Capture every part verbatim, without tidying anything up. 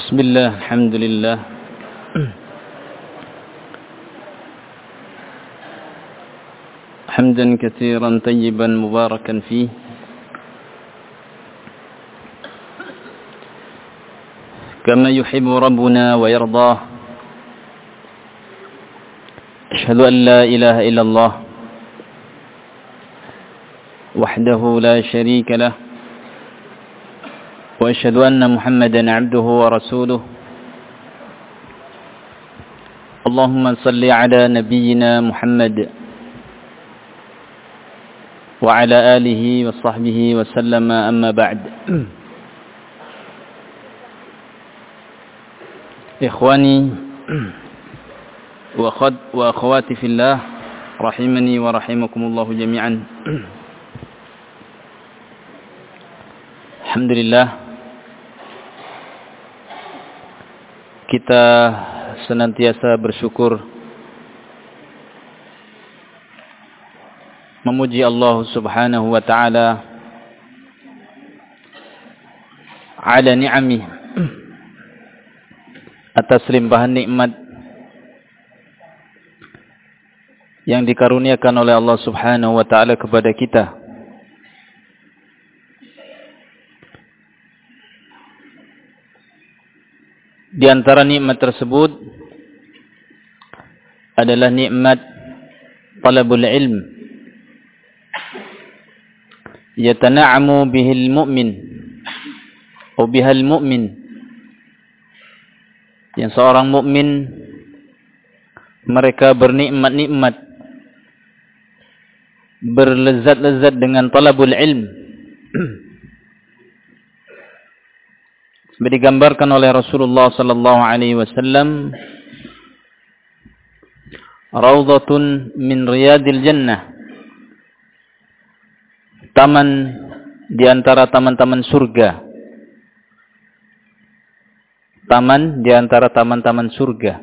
بسم الله الحمد لله حمدا كثيرا طيبا مباركا فيه كما يحب ربنا ويرضاه أشهد أن لا إله إلا الله وحده لا شريك له وأشهد أن محمدا عبده ورسوله اللهم صل على نبينا محمد وعلى آله وصحبه وسلم أما بعد إخواني وأخواتي في الله رحمني ورحمكم الله جميعا. Alhamdulillah, kita senantiasa bersyukur memuji Allah Subhanahu wa taala ala ni'amih, atas limpahan nikmat yang dikaruniakan oleh Allah Subhanahu wa taala kepada kita. Di antara nikmat tersebut adalah nikmat talabul ilm, yatana'amu bihil mu'min atau bihal mu'min, yang seorang mukmin mereka bernikmat-nikmat, berlezat-lezat dengan talabul ilm. Seperti digambarkan oleh Rasulullah sallallahu alaihi wasallam, raudhatun min riyadil jannah, taman di antara taman-taman surga. Taman di antara taman-taman surga.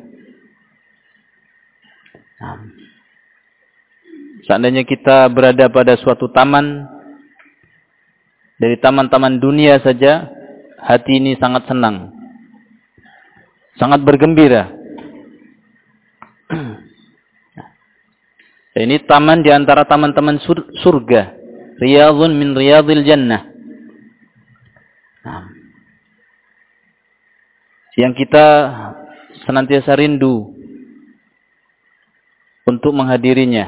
Seandainya kita berada pada suatu taman dari taman-taman dunia saja, hati ini sangat senang, sangat bergembira. Ini taman di antara taman-taman surga, riyadhun min riyadhil jannah, yang kita senantiasa rindu untuk menghadirinya.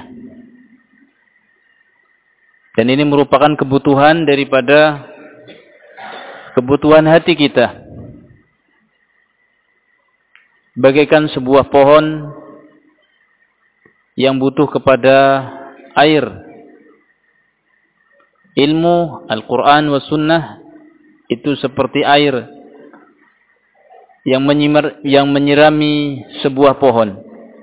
Dan ini merupakan kebutuhan daripada kebutuhan hati kita. Bagaikan sebuah pohon yang butuh kepada air. Ilmu Al-Quran wa Sunnah itu seperti air yang menyimar, yang menyirami sebuah pohon.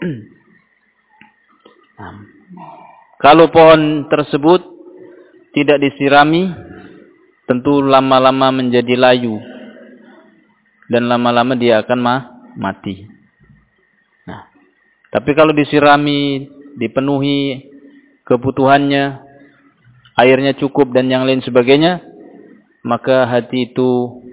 Kalau pohon tersebut tidak disirami, tentu lama-lama menjadi layu dan lama-lama dia akan ma mati. Nah, tapi kalau disirami, dipenuhi kebutuhannya, airnya cukup dan yang lain sebagainya, maka hati itu,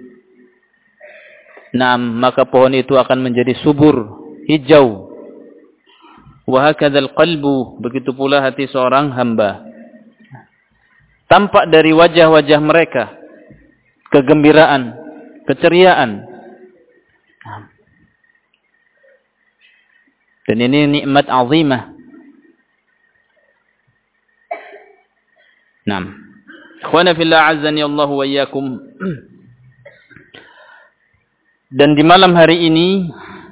nah, maka pohon itu akan menjadi subur, hijau. Wa hakadzal qalbu, begitu pula hati seorang hamba. Tampak dari wajah-wajah mereka kegembiraan, keceriaan. Dan ini nikmat azimah. Naam. Ikhwana fillah azzani Allah wa iyyakum. Dan di malam hari ini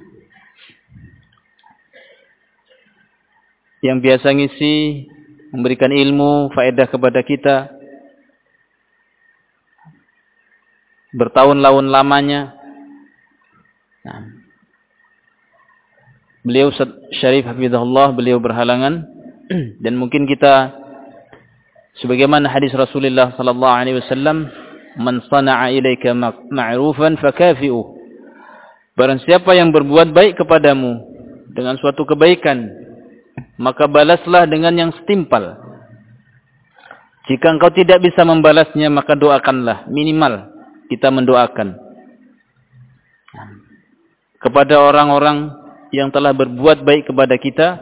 yang biasa ngisi, memberikan ilmu, faedah kepada kita bertahun-tahun lamanya. Nah, beliau Syarif Hafizahullah, beliau berhalangan, dan mungkin kita sebagaimana hadis Rasulullah sallallahu alaihi wasallam, man sana'a ilaika ma'rufan fakafi'u, barang siapa yang berbuat baik kepadamu dengan suatu kebaikan, maka balaslah dengan yang setimpal. Jika engkau tidak bisa membalasnya, maka doakanlah, minimal kita mendoakan. kepada orang-orang yang telah berbuat baik kepada kita,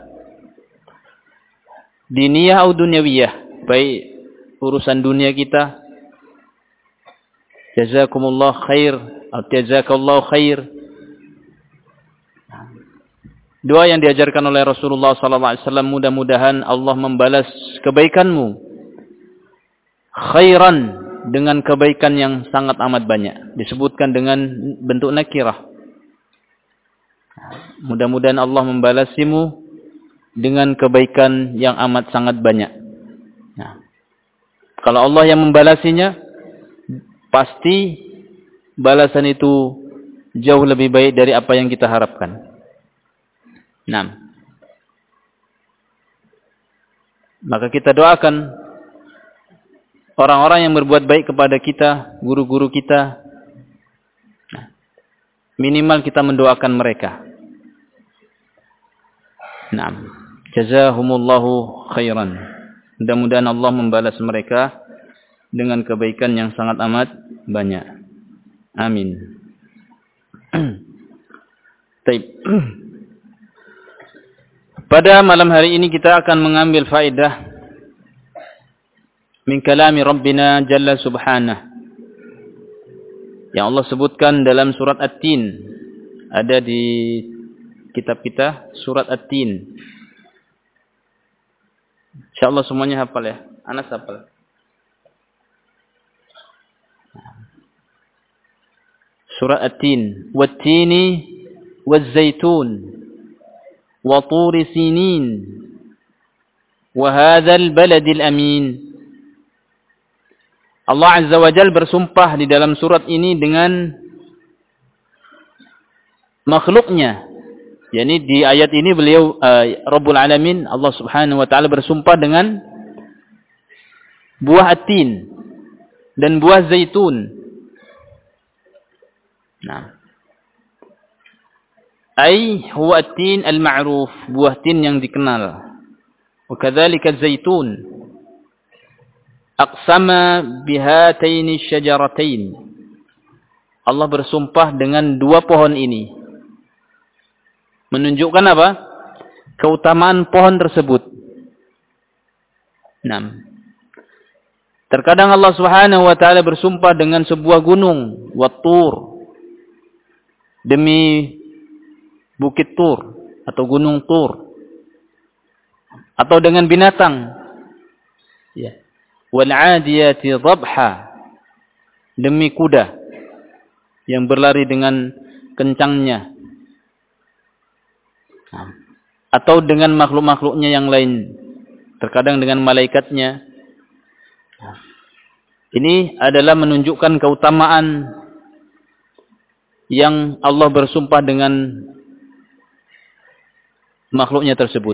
diniyah atau dunyawiyah, baik urusan dunia kita, jazakumullah khair atau jazakallahu khair. Doa yang diajarkan oleh Rasulullah sallallahu alaihi wasallam, mudah-mudahan Allah membalas kebaikanmu khairan, dengan kebaikan yang sangat amat banyak. Disebutkan dengan bentuk nakirah. Mudah-mudahan Allah membalasimu dengan kebaikan yang amat sangat banyak. Nah, kalau Allah yang membalasinya, pasti balasan itu jauh lebih baik dari apa yang kita harapkan. Nah, maka kita doakan orang-orang yang berbuat baik kepada kita, guru-guru kita. Nah, minimal kita mendoakan mereka. Nah, jazahumullahu khairan. Mudah-mudahan Allah membalas mereka dengan kebaikan yang sangat amat banyak. Amin. Baik. Pada malam hari ini kita akan mengambil faedah min kalami Rabbina Jalla Subhanah yang Allah sebutkan dalam surat At-Tin. Ada di kitab kita surat At-Tin. Insyaallah semuanya hafal ya. Anas hafal. Surat At-Tin. Wat-tini waz-zaitun wa turi sinin wa hadzal baladil amin. Allah Azza wa Jalla bersumpah di dalam surat ini dengan makhluknya. Yani di ayat ini beliau uh, Rabbul Alamin, Allah Subhanahu wa taala bersumpah dengan buah at-tin dan buah zaitun. Nah, ay huwa at-tin al-ma'ruf, buah tin yang dikenal. Wa kadzalika az-zaitun. Aqsama bihataini syajaratain. Allah bersumpah dengan dua pohon ini. Menunjukkan apa? Keutamaan pohon tersebut. Nah, terkadang Allah Subhanahu wa taala bersumpah dengan sebuah gunung, Wat-Tur, demi Bukit Tur atau Gunung Tur, atau dengan binatang, ya, wal 'adiyati dhabha, demi kuda yang berlari dengan kencangnya, atau dengan makhluk-makhluknya yang lain, terkadang dengan malaikatnya. Ini adalah menunjukkan keutamaan yang Allah bersumpah dengan makhluknya tersebut.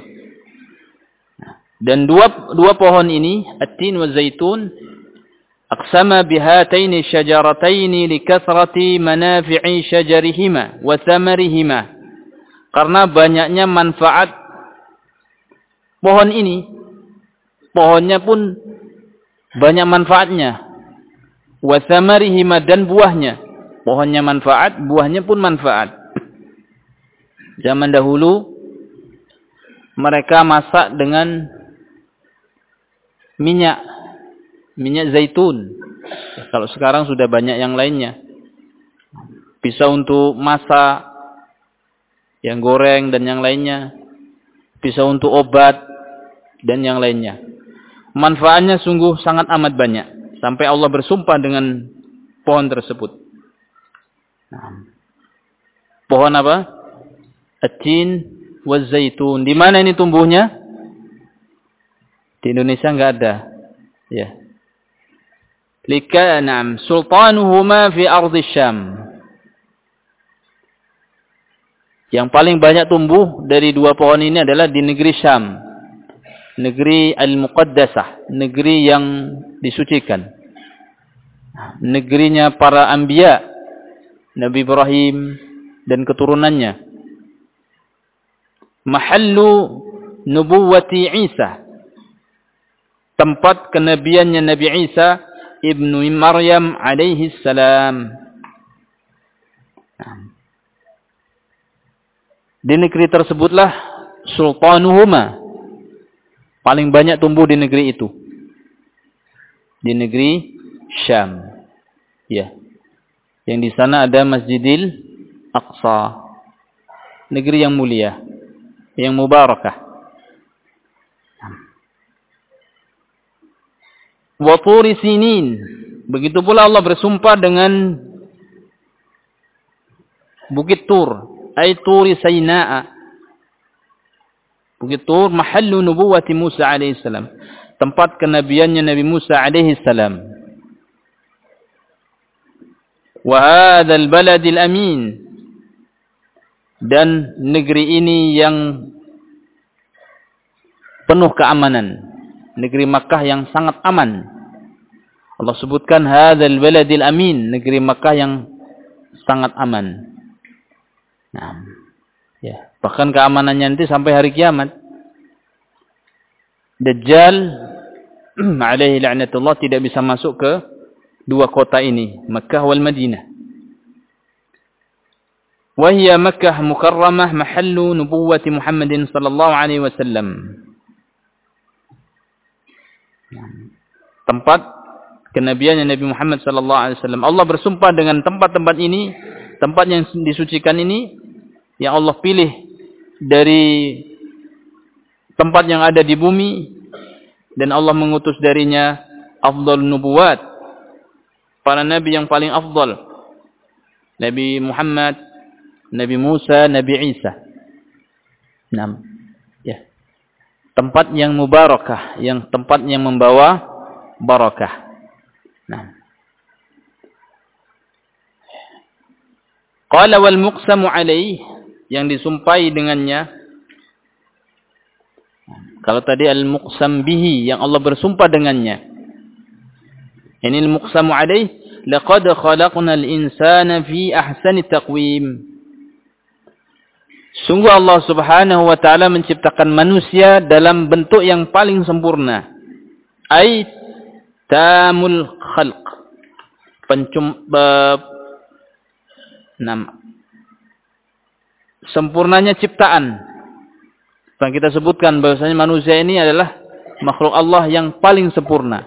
Dan dua dua pohon ini, at-tin wa zaitun, aqsama bihataini syajarataini likathrati manafi'i syajarihima wa thamarihima. Karena banyaknya manfaat pohon ini. Pohonnya pun banyak manfaatnya. Wa thamarihima, dan buahnya. Pohonnya manfaat, buahnya pun manfaat. Zaman dahulu mereka masak dengan minyak, minyak zaitun. Kalau sekarang sudah banyak yang lainnya. Bisa untuk masak, yang goreng dan yang lainnya. Bisa untuk obat dan yang lainnya. Manfaatnya sungguh sangat amat banyak. Sampai Allah bersumpah dengan pohon tersebut. Nah, pohon apa? At-tin waz zaitun. Di mana ini tumbuhnya? Di Indonesia enggak ada. Ya. Lika na'am sultanuhuma fi ardi Syam. Yang paling banyak tumbuh dari dua pohon ini adalah di negeri Syam. Negeri al-muqaddasah, negeri yang disucikan. Negerinya para anbiya, Nabi Ibrahim dan keturunannya. Mahallu nubuwati Isa, tempat kenabiannya Nabi Isa ibnu Maryam alaihi salam. Di negeri tersebutlah sultanuhuma, paling banyak tumbuh di negeri itu. Di negeri Syam. Ya. Yang di sana ada Masjidil Aqsa. Negeri yang mulia, yang mubarakah. Wa turi sinin. Begitu pula Allah bersumpah dengan Bukit Tur, ay Turi Sainaa. Bukit Tur mahallu nubuwati Musa alaihi salam, tempat kenabiannya Nabi Musa alaihi salam. Wa hadzal baladil amin, dan negeri ini yang penuh keamanan, negeri Makkah yang sangat aman. Allah sebutkan hadzal baladil amin, negeri Makkah yang sangat aman. Nah, ya, bahkan keamanannya nanti sampai hari kiamat. Dajjal alaihi la'natullah tidak bisa masuk ke dua kota ini, Makkah wal Madinah. Wa hiya Makkah mukarramah mahallu nubuwwati Muhammadin sallallahu alaihi wasallam. Tempat kenabiannya Nabi Muhammad sallallahu alaihi wasallam. Allah bersumpah dengan tempat-tempat ini, tempat yang disucikan ini, yang Allah pilih dari tempat yang ada di bumi, dan Allah mengutus darinya afdal nubuwat, para nabi yang paling afdal, Nabi Muhammad, Nabi Musa, Nabi Isa. Nah, ya. Tempat yang mubarakah, yang tempat yang membawa barakah. Nah. Qala wal muqsamu alaih, yang disumpahi dengannya. Kalau tadi al-muqsam bihi, yang Allah bersumpah dengannya. Ini al-muqsamu alaih, laqad khalaqnal insana fi ahsani taqwim. Sungguh Allah Subhanahu wa taala menciptakan manusia dalam bentuk yang paling sempurna. Ai tamul khalq. Pencum uh, nama sempurnanya ciptaan. Yang kita sebutkan bahwasanya manusia ini adalah makhluk Allah yang paling sempurna.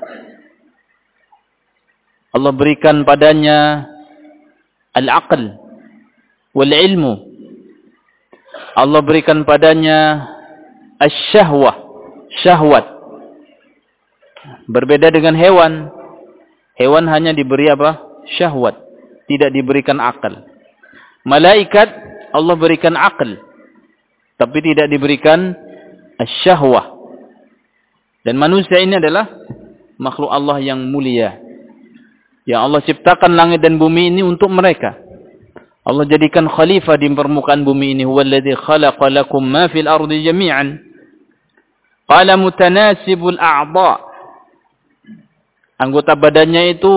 Allah berikan padanya al-aql wal ilmu. Allah berikan padanya asy-syahwah, syahwat. Berbeda dengan hewan. Hewan hanya diberi apa? Syahwat, tidak diberikan akal. Malaikat Allah berikan akal, tapi tidak diberikan asy-syahwah. Dan manusia ini adalah makhluk Allah yang mulia, yang Allah ciptakan langit dan bumi ini untuk mereka. Allah jadikan khalifah di permukaan bumi ini. Huwallazi khalaqa lakum ma fil ardi jami'an. Qala mutanasibul a'dha. Anggota badannya itu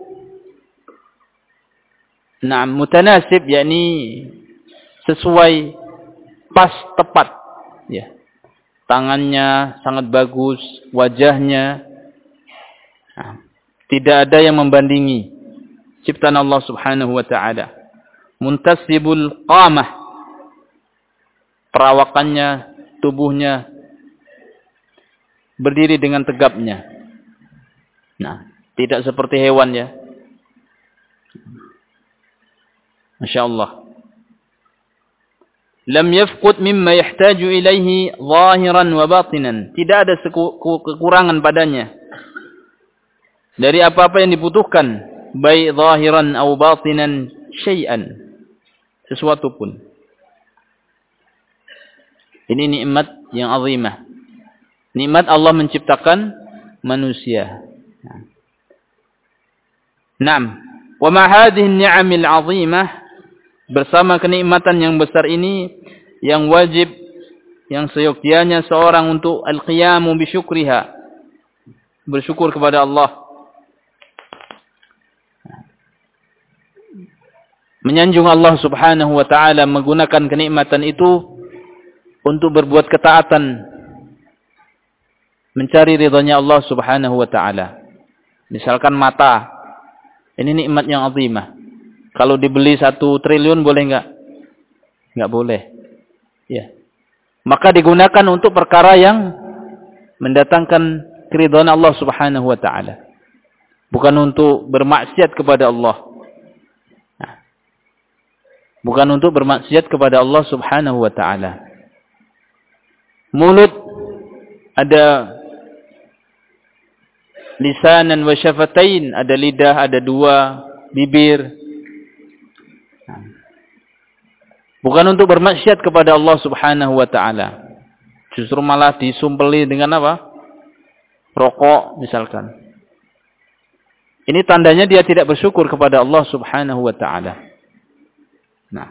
nah mutanasib, yakni sesuai, pas, tepat, ya. Tangannya sangat bagus, wajahnya nah, tidak ada yang membandingi ciptaan Allah Subhanahu wa taala. Muntasibul qamah, perawakannya, tubuhnya berdiri dengan tegapnya. Nah, tidak seperti hewan, ya. Masya Allah. Lam yafqud mimma yahtaju ilaihi zahiran wa batinan. Tidak ada kekurangan padanya dari apa-apa yang dibutuhkan, baik zahiran atau batinan, syai'an, sesuatu pun. Ini nikmat yang azimah. Nikmat Allah menciptakan manusia. Naam. Wa ma hadhihi an-ni'amil 'azimah, bersama kenikmatan yang besar ini, yang wajib, yang seyogyanya seorang untuk al-qiyamu bi syukriha, bersyukur kepada Allah, menyanjung Allah Subhanahu wa taala, menggunakan kenikmatan itu untuk berbuat ketaatan, mencari ridhanya Allah Subhanahu wa taala. Misalkan mata, ini nikmat yang azimah. Kalau dibeli satu triliun boleh enggak? Enggak boleh. Ya. Maka digunakan untuk perkara yang mendatangkan keridhaan Allah Subhanahu wa taala. Bukan untuk bermaksiat kepada Allah. Nah. Bukan untuk bermaksiat kepada Allah Subhanahu wa taala. Mulut ada lisanan wa syafatain, ada lidah, ada dua bibir. Bukan untuk bermaksiat kepada Allah Subhanahu wa taala. Justru malah disumpeli dengan apa? Rokok misalkan. Ini tandanya dia tidak bersyukur kepada Allah Subhanahu wa taala. Nah.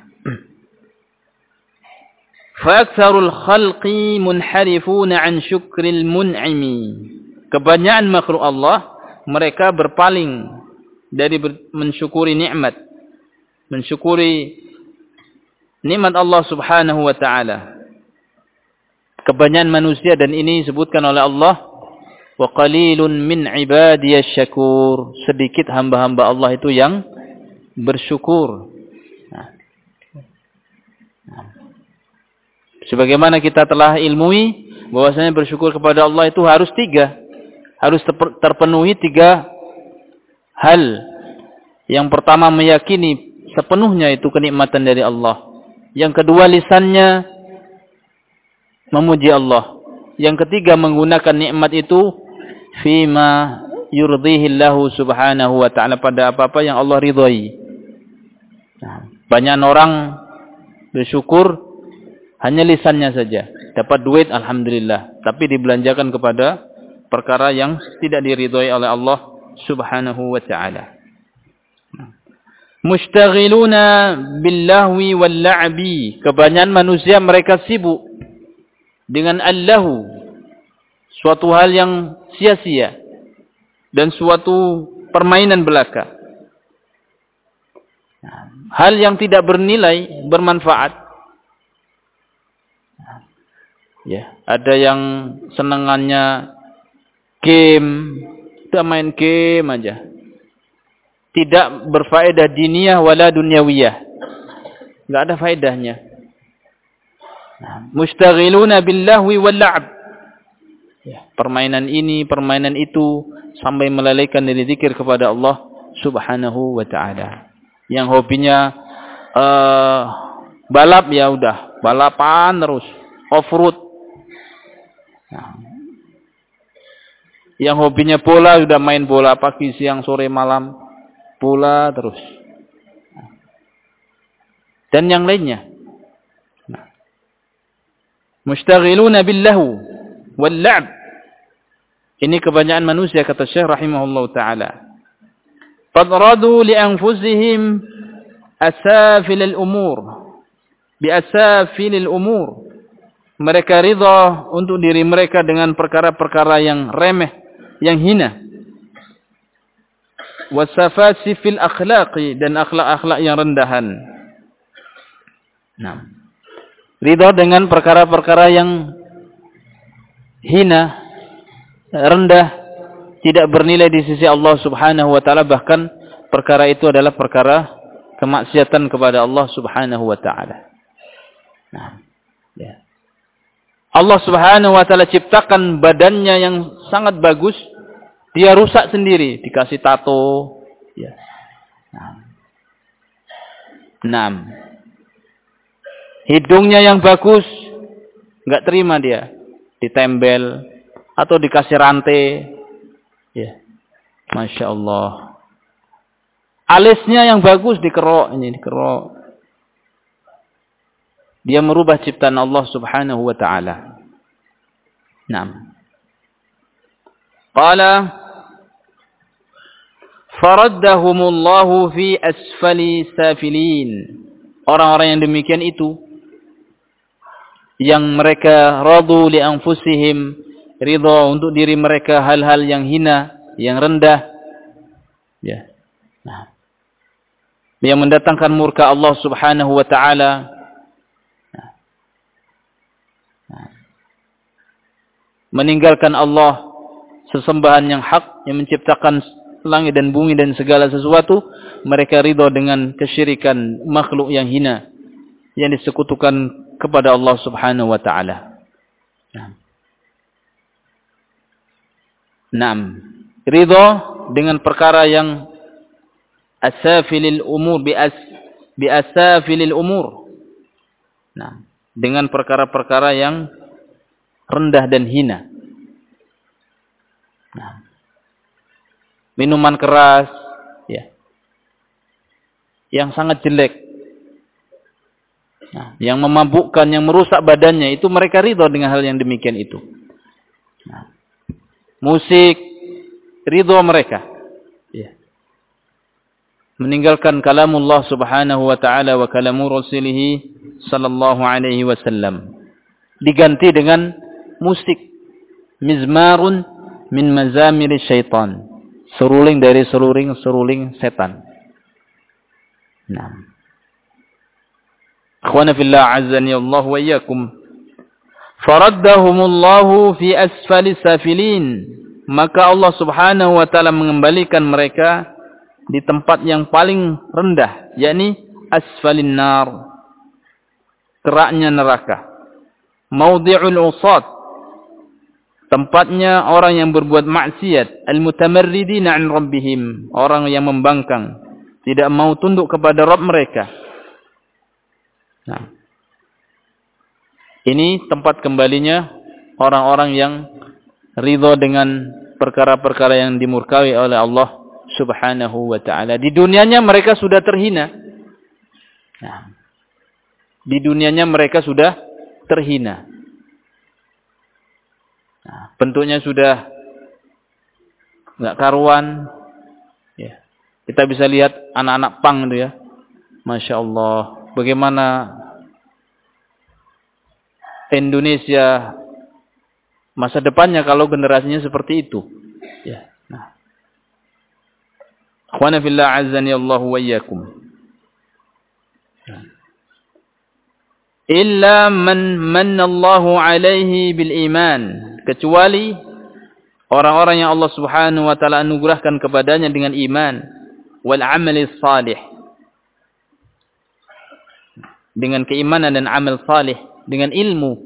Fa'aktsarul khalqi munharifuna 'an syukril mun'imi. Kebanyakan makhluk Allah mereka berpaling dari mensyukuri nikmat, mensyukuri nikmat Allah Subhanahu wa taala. Kebanyakan manusia, dan ini disebutkan oleh Allah, wa qalilun min ibadiyasy syakur. Sedikit hamba-hamba Allah itu yang bersyukur. Nah. Nah. Sebagaimana kita telah ilmui bahwasanya bersyukur kepada Allah itu harus tiga. Harus terpenuhi tiga hal. Yang pertama, meyakini sepenuhnya itu kenikmatan dari Allah. Yang kedua, lisannya memuji Allah. Yang ketiga, menggunakan nikmat itu fima yurdihillahu subhanahu wa ta'ala, pada apa-apa yang Allah ridhai. Nah, banyak orang bersyukur hanya lisannya saja. Dapat duit, alhamdulillah. Tapi dibelanjakan kepada perkara yang tidak diridhai oleh Allah Subhanahu wa ta'ala. Mushtaghiluna billahwi wal la'bi. Kebanyakan manusia mereka sibuk dengan allahu, suatu hal yang sia-sia dan suatu permainan belaka. Hal yang tidak bernilai, bermanfaat. Ya, ada yang senangannya game, kita main game aja. Tidak berfaedah diniyah wala dunyawiyah. Enggak ada faedahnya. Mushtaghiluna billahwi wal la'b. Ya, permainan ini, permainan itu, sampai melalaikan dari zikir kepada Allah Subhanahu wa taala. Yang hobinya uh, balap, ya udah, balapan terus, off-road. Nah, yang hobinya bola, sudah main bola pagi, siang, sore, malam, bola terus. Dan yang lainnya. Nah. Mushtaghiluna billahu wal la'b. Ini kebanyakan manusia, kata Syekh rahimahullah taala. Qad radu li anfusihim asafil al-umur. Bi asafil al-umur. Mereka ridha untuk diri mereka dengan perkara-perkara yang remeh, yang hina. Wasafasi fil akhlaqi, dan akhlak-akhlak yang rendahan. Nah, ridha dengan perkara-perkara yang hina, rendah, tidak bernilai di sisi Allah Subhanahu wa taala, bahkan perkara itu adalah perkara kemaksiatan kepada Allah Subhanahu wa taala. Nah, ya. Allah Subhanahu wa taala ciptakan badannya yang sangat bagus, dia rusak sendiri, dikasih tato, ya. Nah. Hidungnya yang bagus, enggak terima dia, ditembel atau dikasih rantai. Ya. Masya Allah. Alisnya yang bagus dikerok, ini dikerok. Dia merubah ciptaan Allah Subhanahu wa taala. Naam. Qala faraddahumullahu fi asfali safilin. Orang-orang yang demikian itu, yang mereka radu li anfusihim, ridha untuk diri mereka hal-hal yang hina, yang rendah, ya. Nah, yang mendatangkan murka Allah Subhanahu wa taala. Nah. Nah. Meninggalkan Allah, sesembahan yang hak, yang menciptakan langit dan bumi dan segala sesuatu, mereka ridha dengan kesyirikan makhluk yang hina, yang disekutukan kepada Allah Subhanahu wa taala. Naam. Ridha dengan perkara yang asafilil umur bi as bi asafilil umur. Nah, dengan perkara-perkara yang rendah dan hina. Nah, minuman keras, ya, yang sangat jelek, nah, yang memabukkan, yang merusak badannya, itu mereka ridha dengan hal yang demikian itu. Nah, musik, ridha mereka, ya. Meninggalkan kalamullah subhanahu wa ta'ala wa kalamu rasulih sallallahu alaihi wasallam, diganti dengan musik, mizmarun min mazamir syaitan, seruling dari seruling-seruling setan. Nah, akhwana fillah azzani Allah wa iyyakum, faraddahumullahu fi asfali safilin, maka Allah subhanahu wa ta'ala mengembalikan mereka di tempat yang paling rendah, yakni asfalin nar, keraknya neraka. Maudhi'ul usat, tempatnya orang yang berbuat maksiat. Al-mutamarridina 'an rabbihim, orang yang membangkang, tidak mau tunduk kepada Rabb mereka. Nah, ini tempat kembalinya orang-orang yang ridha dengan perkara-perkara yang dimurkai oleh Allah Subhanahu wa ta'ala. Di dunianya mereka sudah terhina. Nah, di dunianya mereka sudah terhina. Nah, bentuknya sudah nggak karuan. Ya. Kita bisa lihat anak-anak pang itu ya. Masya Allah. Bagaimana Indonesia masa depannya kalau generasinya seperti itu. Ya. Nah. Akhwana fillah azzani Allah wa iyyakum. Illa man manna Allahu alaihi bil iman, kecuali orang-orang yang Allah Subhanahu wa taala anugerahkan kepadanya dengan iman, wal amali salih, dengan keimanan dan amal salih, dengan ilmu.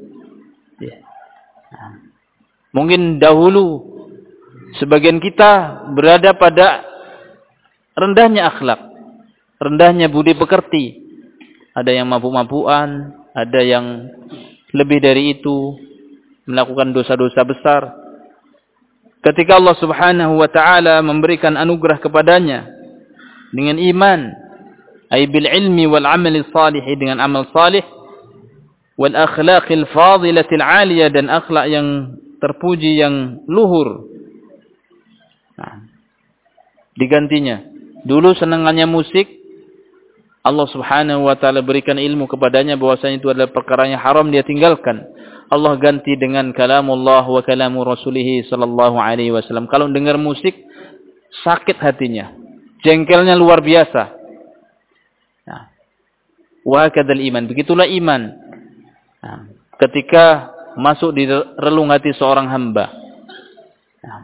Mungkin dahulu sebagian kita berada pada rendahnya akhlak, rendahnya budi pekerti. Ada yang mabuk-mabukan, ada yang lebih dari itu, melakukan dosa-dosa besar. Ketika Allah Subhanahu wa ta'ala memberikan anugerah kepadanya dengan iman, ay bil ilmi wal amali salih, dengan amal salih, wal akhlaqil fadilatil aliyah, dan akhlak yang terpuji, yang luhur. Nah, digantinya, dulu senangannya musik, Allah Subhanahu wa ta'ala berikan ilmu kepadanya bahwasanya itu adalah perkara yang haram, dia tinggalkan. Allah ganti dengan kalamullah wa kalamu rasulih sallallahu alaihi wasallam. Kalau dengar musik, sakit hatinya, jengkelnya luar biasa. Nah, wa kadzal iman, begitulah iman. Nah, ketika masuk di relung hati seorang hamba. Nah,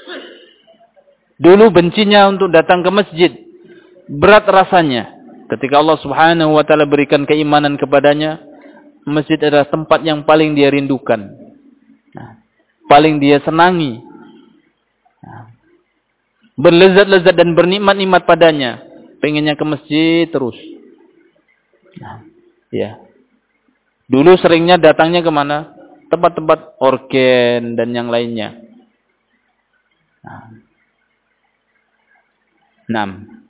dulu bencinya untuk datang ke masjid, berat rasanya. Ketika Allah Subhanahu wa ta'ala berikan keimanan kepadanya, masjid adalah tempat yang paling dia rindukan, nah, paling dia senangi, nah, berlezat-lezat dan bernikmat-nikmat padanya, pengennya ke masjid terus. Nah, ya. Dulu seringnya datangnya kemana? Tempat-tempat organ dan yang lainnya. Nah. Enam.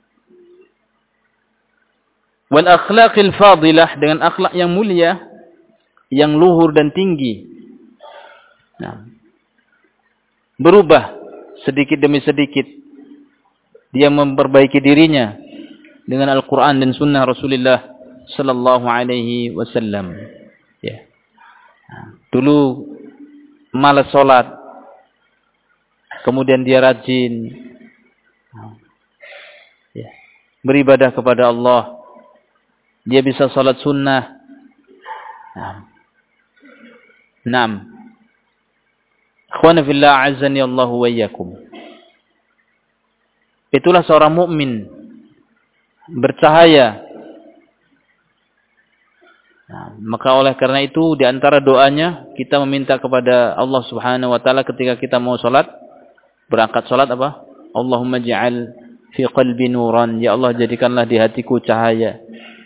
Wal akhlaqil fadilah, dengan akhlak yang mulia, yang luhur dan tinggi. Nah, berubah sedikit demi sedikit. Dia memperbaiki dirinya dengan Al-Quran dan Sunnah Rasulullah Sallallahu Alaihi Wasallam. Ya. Nah, dulu malas sholat, kemudian dia rajin, nah, ya, beribadah kepada Allah. Dia bisa salat sunnah. Naam. Akhwana fillah azzani Allah wa iyyakum. Itulah seorang mukmin bercahaya Nah, maka oleh karena itu di antara doanya kita meminta kepada Allah Subhanahu wa taala ketika kita mau salat, berangkat salat apa? Allahumma ja'al fi qalbi nuran, ya Allah jadikanlah di hatiku cahaya.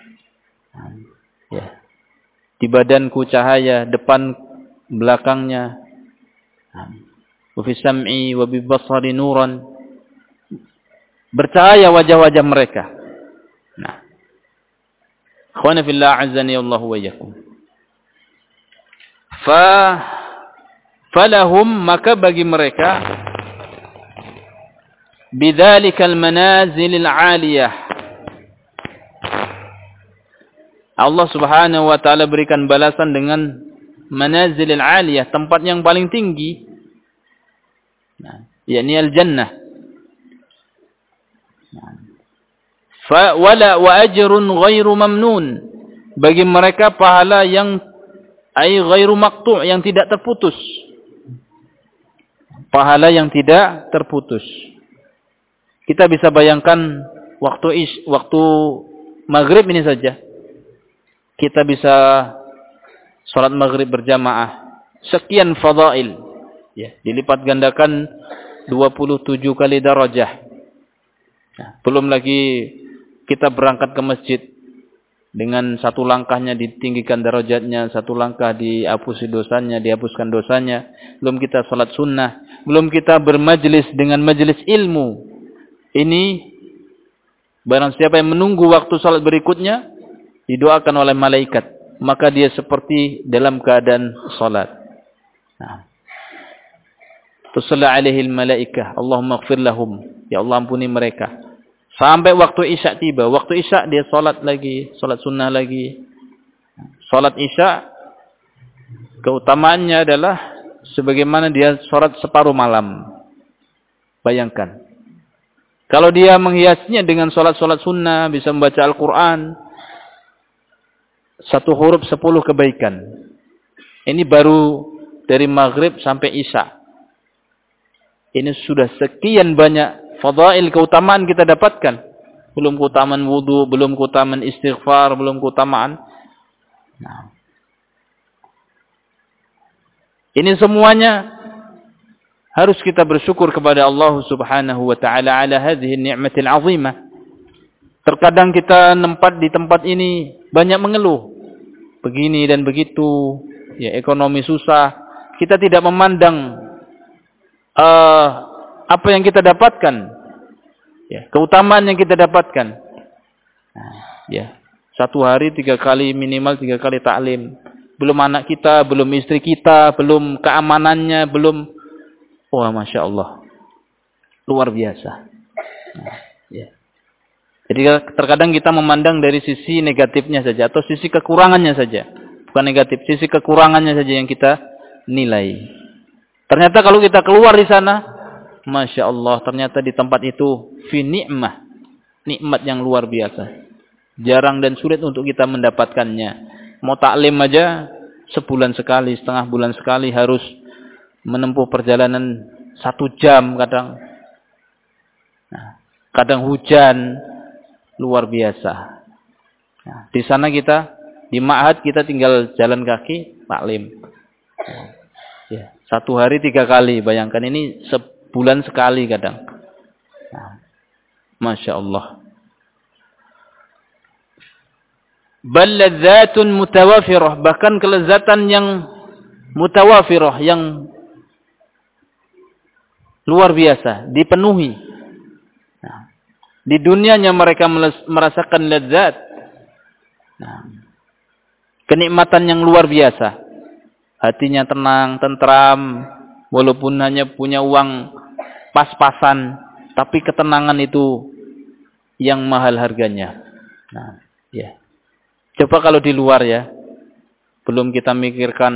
Ya. Di badanku cahaya, depan belakangnya. Wa fi sam'i wa bi basari nuran. Bercahaya wajah-wajah mereka. Nah. Ikhwana fillah azani Allah wa iyyakum. Fa falahum, maka bagi mereka bidzalikal manazilil 'aliyah, Allah Subhanahu wa taala berikan balasan dengan manazilil 'aliyah, tempat yang paling tinggi, nah, yakni al-jannah. Fa wala wa ajrun ghairu mamnun, bagi mereka pahala yang ai ghairu maqtu', yang tidak terputus. Pahala yang tidak terputus. Kita bisa bayangkan waktu is, waktu maghrib ini saja. Kita bisa salat maghrib berjamaah. Sekian fadail. Ya, dilipat gandakan dua puluh tujuh kali darajah. Nah, belum lagi kita berangkat ke masjid, dengan satu langkahnya ditinggikan derajatnya, satu langkah dihapusi dosanya, dihapuskan dosanya. Belum kita salat sunnah, belum kita bermajlis dengan majlis ilmu. Ini barang siapa yang menunggu waktu salat berikutnya, didoakan oleh malaikat, maka dia seperti dalam keadaan salat. Nah. Tusalli alaihi al-malaikah, Allahumma ighfir lahum, ya Allah ampuni mereka. Sampai waktu isya tiba. Waktu isya dia salat lagi, salat sunnah lagi. Salat isya keutamaannya adalah sebagaimana dia salat separuh malam. Bayangkan. Kalau dia menghiasnya dengan salat-salat sunnah, bisa membaca Al-Quran, satu huruf sepuluh kebaikan. Ini baru dari maghrib sampai isya. Ini sudah sekian banyak fadail, keutamaan kita dapatkan. Belum keutamaan wudu, belum keutamaan istighfar, belum keutamaan. Nah. Ini semuanya harus kita bersyukur kepada Allah Subhanahu wa taala ala hadhihi ni'matil 'azimah. Terkadang kita nempat di tempat ini banyak mengeluh. Begini dan begitu, ya ekonomi susah. Kita tidak memandang uh, apa yang kita dapatkan, ya, keutamaan yang kita dapatkan. Nah, ya, satu hari tiga kali, minimal tiga kali taklim. Belum anak kita, belum istri kita, belum keamanannya, belum. Wah, masya Allah, luar biasa. Nah, ya. Jadi terkadang kita memandang dari sisi negatifnya saja atau sisi kekurangannya saja, bukan negatif, sisi kekurangannya saja yang kita nilai. Ternyata kalau kita keluar di sana, masya Allah, ternyata di tempat itu fi ni'mah, nikmat yang luar biasa. Jarang dan sulit untuk kita mendapatkannya. Mau taklim aja sebulan sekali, setengah bulan sekali harus menempuh perjalanan satu jam kadang. Nah, kadang hujan, luar biasa. Nah, di sana kita, di ma'had kita tinggal jalan kaki, taklim. Ya, satu hari tiga kali, bayangkan ini sebulan sekali kadang. Nah, masya Allah. Bal ladzatun mutawafirah, bahkan kelezatan yang mutawafirah, yang luar biasa, dipenuhi. Nah, di dunianya mereka merasakan lezat, nah, kenikmatan yang luar biasa. Hatinya tenang, tentram, walaupun hanya punya uang pas-pasan, tapi ketenangan itu yang mahal harganya. Nah, ya. Coba kalau di luar ya, belum kita mikirkan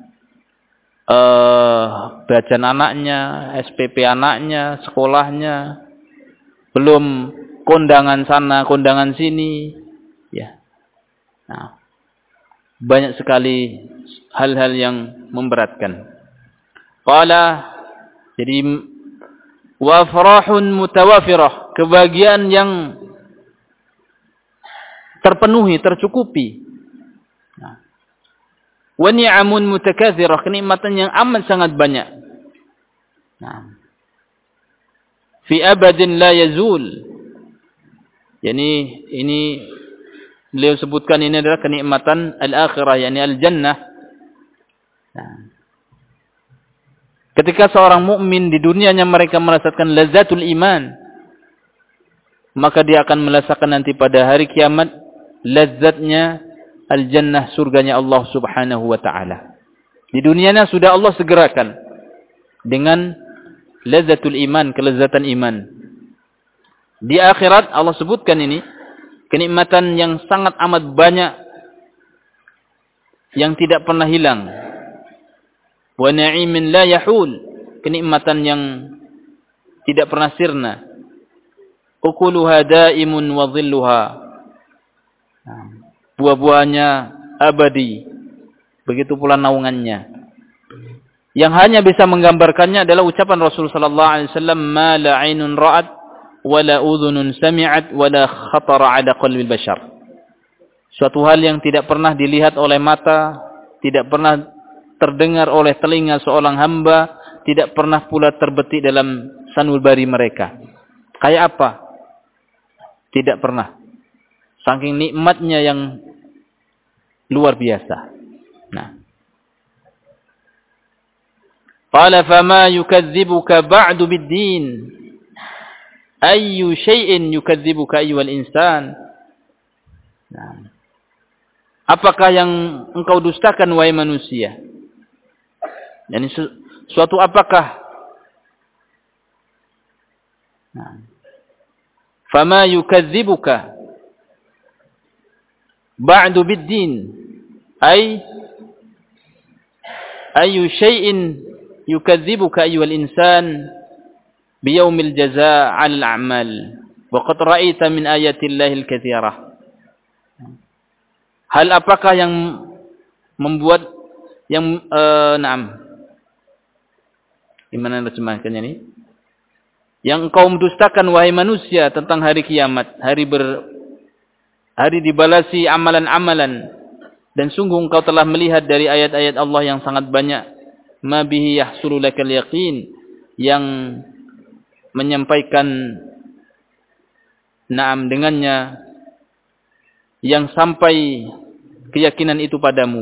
uh, bajan anaknya, S P P anaknya, sekolahnya, belum kondangan sana, kondangan sini, ya. Nah, banyak sekali hal-hal yang memberatkan. Qala, jadi wa farahun mutawafirah, kebahagiaan yang terpenuhi, tercukupi. Nah, Wa ni'amun mutakatsirah, kenikmatan yang amat sangat banyak. Nah. Fi abadin la yazul. Yani ini beliau sebutkan ini adalah kenikmatan al-akhirah, yakni al-jannah. Nah. Ketika seorang mukmin di dunianya mereka merasakan lazatul iman, maka dia akan merasakan nanti pada hari kiamat lazatnya al-jannah, surganya Allah Subhanahu wa taala. Di dunianya sudah Allah segerakan dengan lazatul iman, kelezatan iman. Di akhirat Allah sebutkan ini kenikmatan yang sangat amat banyak yang tidak pernah hilang. Wa na'imin la yahul, kenikmatan yang tidak pernah sirna. Ukuluha daimun wa dhilluha, buah-buahnya abadi, begitu pula naungannya. Yang hanya bisa menggambarkannya adalah ucapan Rasul sallallahu alaihi wasallam, ma la 'ainun ra'at wa la udhunun sami'at wa la khatara 'ala qalbil bashar. Suatu hal yang tidak pernah dilihat oleh mata, tidak pernah terdengar oleh telinga seorang hamba, tidak pernah pula terbetik dalam sanubari mereka. Kayak apa? Tidak pernah. Saking nikmatnya yang luar biasa. Nah. Qala fama yukadzibuka ba'du bid-din. Ayyu syai'in yukadzibuka ayyuhal insan. Nah. Apakah yang engkau dustakan wahai manusia? Yani su- suatu apakah? Nah. Fama yukadzibuka ba'du bid-din. Ay ayyu syai'in yukadzibuka ayyuhal insan biyaumil jazaa 'alal a'mal wa qad ra'aita min ayatillahil katsirah. Hal apakah yang membuat yang uh, na'am, gimana terjemahkannya ini? Yang engkau mendustakan wahai manusia tentang hari kiamat, hari ber hari dibalasi amalan-amalan, dan sungguh engkau telah melihat dari ayat-ayat Allah yang sangat banyak, ma bihi yahsulu lakal yaqin, yang menyampaikan na'am dengannya yang sampai keyakinan itu padamu.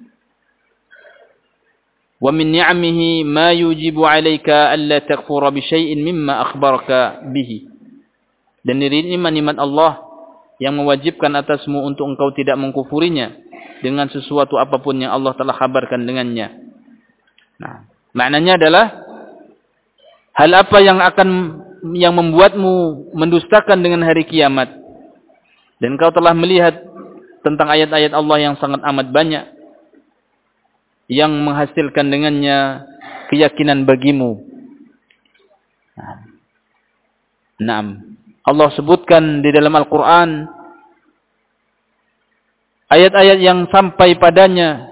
Wa min ni'amihi ma yujibu 'alaika alla takfura bi syai'in mimma akhbaraka bihi. Dan dari nikmat Allah yang mewajibkan atasmu untuk engkau tidak mengkufurinya dengan sesuatu apapun yang Allah telah kabarkan dengannya. Nah, maknanya adalah hal apa yang akan yang membuatmu mendustakan dengan hari kiamat, dan kau telah melihat tentang ayat-ayat Allah yang sangat amat banyak yang menghasilkan dengannya keyakinan bagimu. Nah, Allah sebutkan di dalam Al-Quran ayat-ayat yang sampai padanya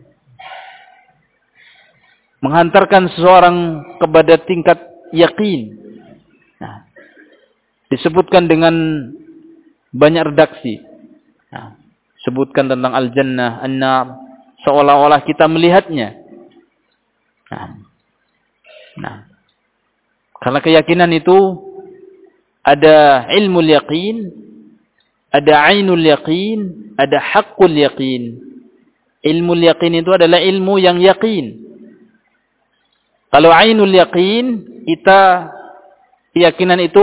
menghantarkan seseorang kepada tingkat yakin. Nah, disebutkan dengan banyak redaksi. Nah, sebutkan tentang al-jannah, an-nar, seolah-olah kita melihatnya. Nah, nah, karena keyakinan itu ada ilmu yaqin, ada ainul yaqin, ada haqqul yaqin. Ilmu yaqin itu adalah ilmu yang yakin. Kalau ainul yaqin, kita keyakinan itu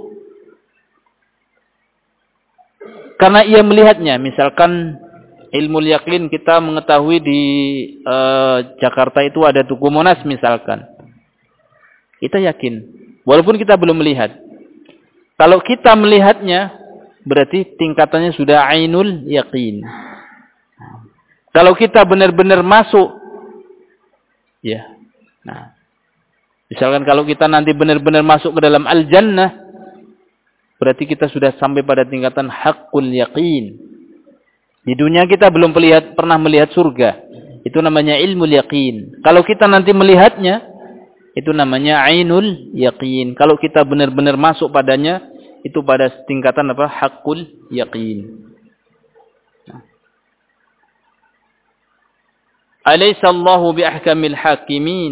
karena ia melihatnya. Misalkan ilmu yaqin, kita mengetahui di uh, Jakarta itu ada Tugu Monas misalkan. Kita yakin walaupun kita belum melihat. Kalau kita melihatnya berarti tingkatannya sudah ainul yaqin. Kalau kita benar-benar masuk, ya. Nah, misalkan kalau kita nanti benar-benar masuk ke dalam al-jannah, berarti kita sudah sampai pada tingkatan haqqul yaqin. Di dunia kita belum melihat, pernah melihat surga. Itu namanya ilmu yaqin. Kalau kita nanti melihatnya, itu namanya ainul yaqin. Kalau kita benar-benar masuk padanya, itu pada tingkatan apa? Haqqul yaqin. Nah. Alaysa Allahu biahkamil hakimin.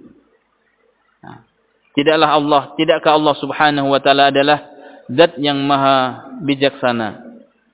Tidaklah Allah, tidakkah Allah Subhanahu wa taala adalah zat yang maha bijaksana.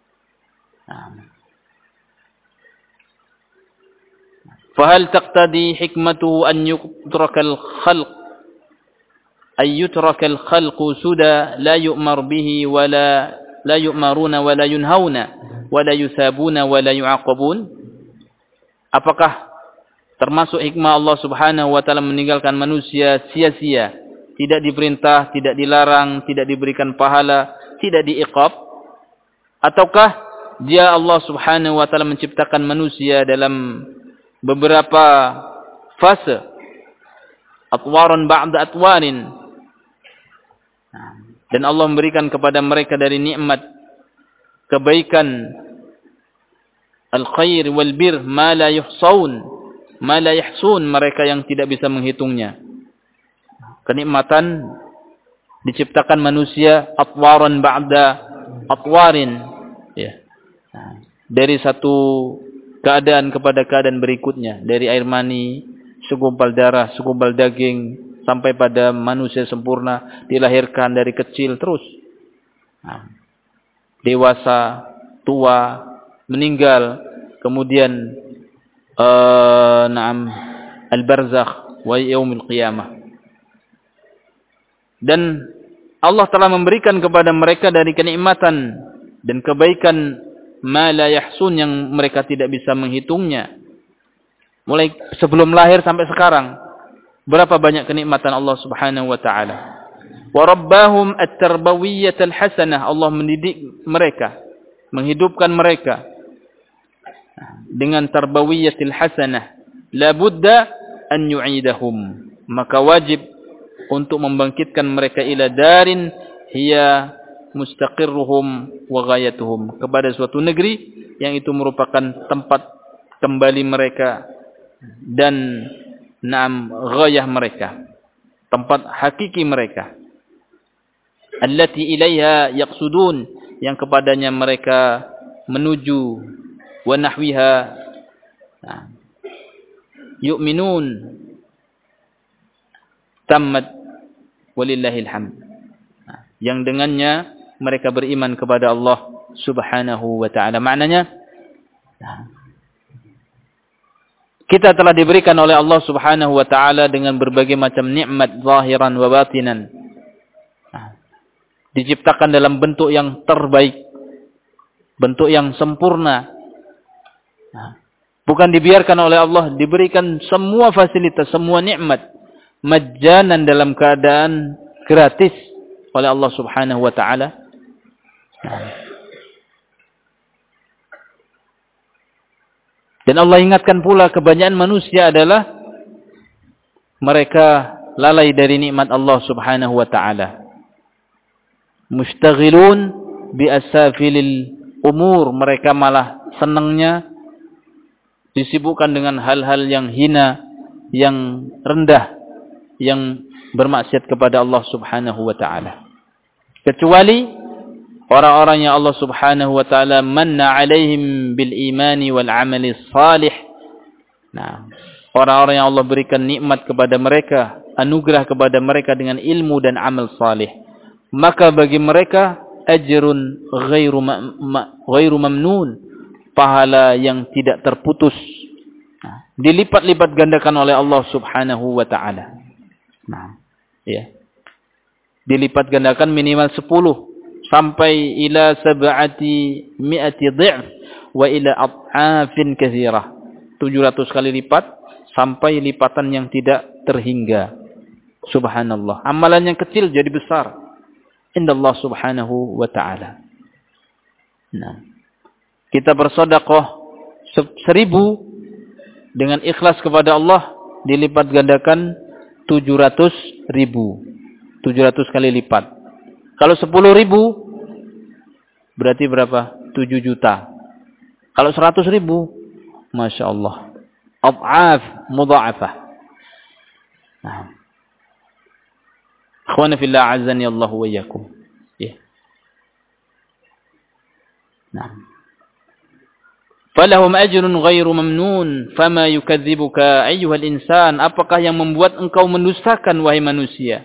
Fahal taqtadi hikmatuhu an yutrakal khalq ay yutrakal khalqu suda la yu'mar bihi wa la la yu'maruna wa la yunhauna wa la yusabuna wa la yu'aqabun? Apakah termasuk hikmah Allah Subhanahu wa taala meninggalkan manusia sia-sia, tidak diperintah, tidak dilarang, tidak diberikan pahala, tidak diiqab? Ataukah dia Allah Subhanahu wa taala menciptakan manusia dalam beberapa fase, atwaran ba'da atwarin, dan Allah memberikan kepada mereka dari nikmat kebaikan, al-khair wal bir ma la yuhsaun, ma la yahsun, mereka yang tidak bisa menghitungnya. Kenikmatan diciptakan manusia atwaran ba'da atwarin, ya, dari satu keadaan kepada keadaan berikutnya, dari air mani, segumpal darah, segumpal daging, sampai pada manusia sempurna, dilahirkan dari kecil terus, nah, dewasa, tua, meninggal, kemudian uh, na'am al-barzakh wa yaumil qiyamah. Dan Allah telah memberikan kepada mereka dari kenikmatan dan kebaikan ma la yahsun yang mereka tidak bisa menghitungnya. Mulai sebelum lahir sampai sekarang, berapa banyak kenikmatan Allah Subhanahu wa taala. Wa rabbahum at-tarbawiyyah al-hasanah, Allah mendidik mereka, menghidupkan mereka dengan tarbawiyyatil hasanah. La budda an yu'idahum, maka wajib untuk membangkitkan mereka ila darin hiya mustaqirruhum wa ghayatuhum, kepada suatu negeri yang itu merupakan tempat kembali mereka dan naam ghayah mereka, tempat hakiki mereka. Allati ilaiha yaqsudun, yang kepadanya mereka menuju, wa nahwiha yu'minun, tammat walillahil hamd, yang dengannya mereka beriman kepada Allah Subhanahu wa ta'ala. Maknanya, kita telah diberikan oleh Allah Subhanahu wa ta'ala dengan berbagai macam nikmat zahiran wa batinan. Diciptakan dalam bentuk yang terbaik, bentuk yang sempurna. Bukan dibiarkan oleh Allah, diberikan semua fasilitas, semua nikmat majjanan, dalam keadaan gratis oleh Allah Subhanahu wa ta'ala. Dan Allah ingatkan pula, kebanyakan manusia adalah mereka lalai dari nikmat Allah Subhanahu wa ta'ala. Mustaghilun bi asafilil umur, mereka malah senangnya disibukkan dengan hal-hal yang hina, yang rendah, yang bermaksiat kepada Allah Subhanahu wa ta'ala. Kecuali orang-orang yang Allah Subhanahu wa ta'ala manna alaihim bil imani wal amali salih. Nah, orang-orang yang Allah berikan nikmat kepada mereka, anugerah kepada mereka dengan ilmu dan amal salih, maka bagi mereka ajrun ghairu ma, ma, ghairu mamnun, pahala yang tidak terputus, nah, dilipat-lipat gandakan oleh Allah Subhanahu wa ta'ala. Nah, ya, dilipat gandakan minimal sepuluh sampai ila sab'ati mi'ati dhi'f wa ila ad'afin katsirah, tujuh ratus kali lipat sampai lipatan yang tidak terhingga. Subhanallah, amalan yang kecil jadi besar inda Allah Subhanahu wa ta'ala. Nah, kita bersedekah seribu dengan ikhlas kepada Allah, dilipat gandakan tujuh ratus ribu, tujuh ratus kali lipat. Kalau sepuluh ribu, berarti berapa? tujuh juta. Kalau seratus ribu, Masya Allah, ad'af mudha'afah. Nah, akhwana fillah, azani Allah wa iyyakum. Ya. Nah, Falahum ajrun ghairu mamnun, fama yukadzibuka ayyuhal insan. Apakah yang membuat engkau mendustakan wahai manusia?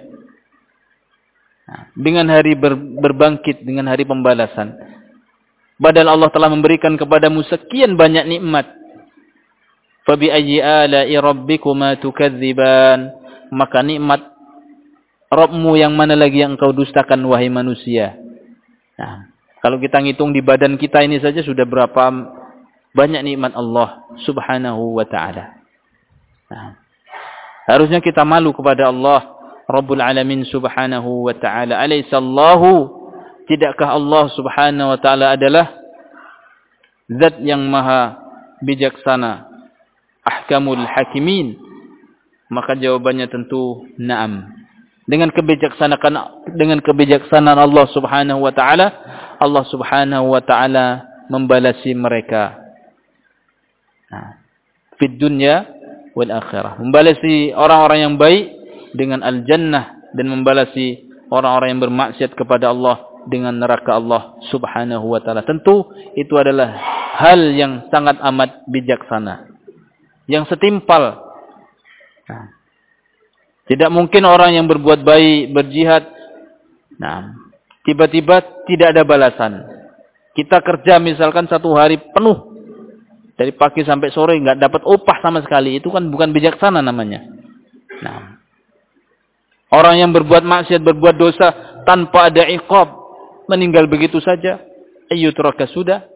Dengan hari ber, berbangkit, dengan hari pembalasan. Padahal Allah telah memberikan kepadamu sekian banyak nikmat. Fabi ayyi ala'i rabbikuma tukadziban. Maka nikmat Rabbmu yang mana lagi yang engkau dustakan wahai manusia? Nah, kalau kita ngitung di badan kita ini saja sudah berapa banyak nikmat Allah Subhanahu wa taala. Nah, harusnya kita malu kepada Allah Rabbul Alamin Subhanahu wa taala. Alaihissallahu, tidakkah Allah Subhanahu wa taala adalah zat yang maha bijaksana, ahkamul hakimin? Maka jawabannya tentu na'am. Dengan kebijaksanaan dengan kebijaksanaan Allah Subhanahu wa taala, Allah Subhanahu wa taala membalasi mereka. Nah, fid dunya wal akhirah. Membalasi orang-orang yang baik dengan al-jannah dan membalasi orang-orang yang bermaksiat kepada Allah dengan neraka Allah Subhanahu wa taala. Tentu itu adalah hal yang sangat amat bijaksana, yang setimpal. Nah, tidak mungkin orang yang berbuat baik, berjihad, nah, tiba-tiba tidak ada balasan. Kita kerja misalkan satu hari penuh, dari pagi sampai sore nggak dapat upah sama sekali, itu kan bukan bijaksana namanya. Nah, orang yang berbuat maksiat, berbuat dosa tanpa ada iqab, meninggal begitu saja, ayyutraka sudah.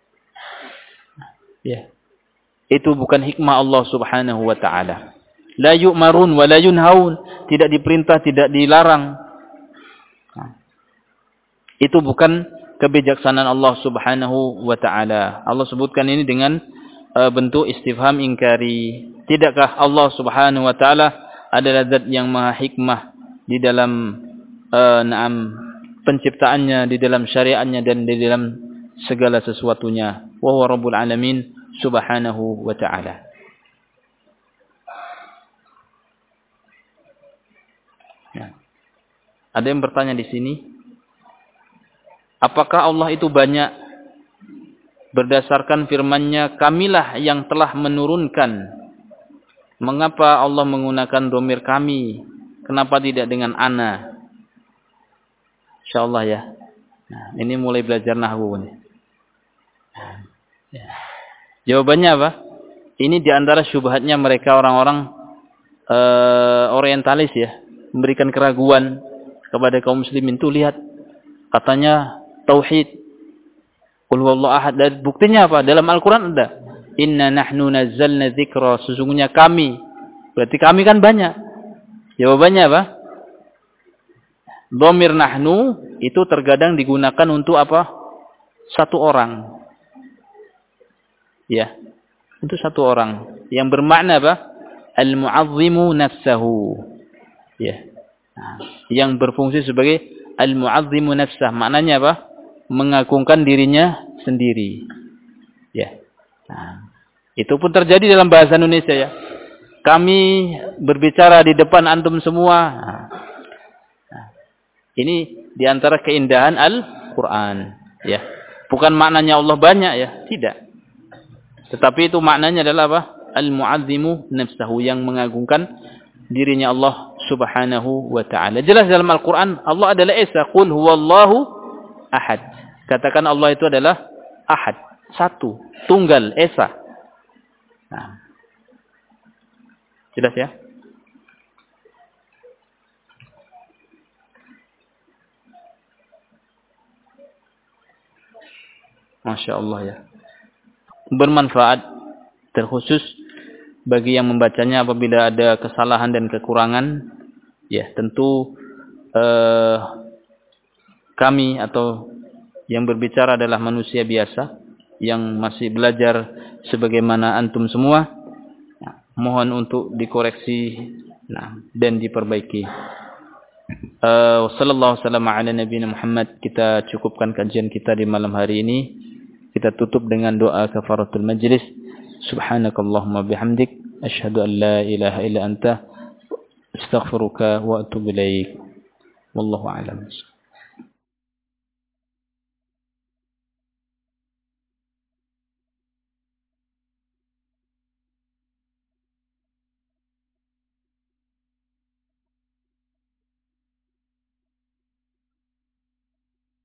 Ya. Itu bukan hikmah Allah Subhanahu wa taala. La yu'marun wa la yunhaun, tidak diperintah, tidak dilarang. Nah, itu bukan kebijaksanaan Allah Subhanahu wa taala. Allah sebutkan ini dengan uh, bentuk istifham ingkari. Tidakkah Allah Subhanahu wa taala adalah zat yang maha hikmah di dalam uh, na'am penciptaannya, di dalam syariatnya dan di dalam segala sesuatunya. Wa huwa rabbul alamin Subhanahu wa taala. Ya. Ada yang bertanya di sini, apakah Allah itu banyak? Berdasarkan firman-Nya, kamilah yang telah menurunkan. Mengapa Allah menggunakan dhamir kami? Kenapa tidak dengan ana? Insyaallah ya. Nah, ini mulai belajar nahwu nih. Ya. Jawabannya apa? Ini diantara syubhatnya mereka orang-orang uh, orientalis ya, memberikan keraguan kepada kaum muslimin. Tuh lihat, katanya tauhid, qul huwallahu ahad. Dan buktinya apa? Dalam Al-Quran ada, inna nahnu nazzalna dzikra, sesungguhnya kami. Berarti kami kan banyak. Jawabannya apa? Dhamir nahnu itu terkadang digunakan untuk apa? Satu orang. Ya, untuk satu orang. Yang bermakna apa? Al-mu'azzimu nafsahu. Ya. Nah, yang berfungsi sebagai al-mu'azzimu nafsah. Maknanya apa? Mengagungkan dirinya sendiri. Ya. Nah, itu pun terjadi dalam bahasa Indonesia ya. Kami berbicara di depan antum semua. Nah, ini diantara keindahan Al-Quran. Ya. Bukan maknanya Allah banyak ya. Tidak. Tetapi itu maknanya adalah apa? Al-mu'azzimu nafsahu, yang mengagungkan dirinya Allah Subhanahu wa ta'ala. Jelas dalam Al-Quran Allah adalah Esa. Qul huwallahu ahad. Katakan Allah itu adalah ahad, satu, tunggal, Esa. Nah, jelas ya? Masya Allah ya. Bermanfaat, terkhusus bagi yang membacanya apabila ada kesalahan dan kekurangan. Ya, tentu eh, kami atau yang berbicara adalah manusia biasa yang masih belajar sebagaimana antum semua. Nah, mohon untuk dikoreksi, nah, dan diperbaiki. Uh, Wassallallahu wasallam ala nabiyina Muhammad. Kita cukupkan kajian kita di malam hari ini. Kita tutup dengan doa kafaratul majlis. Subhanakallahumma bihamdik, asyhadu an la ilaha illa anta, astaghfiruka wa atubu ilaik. Wallahu a'lam.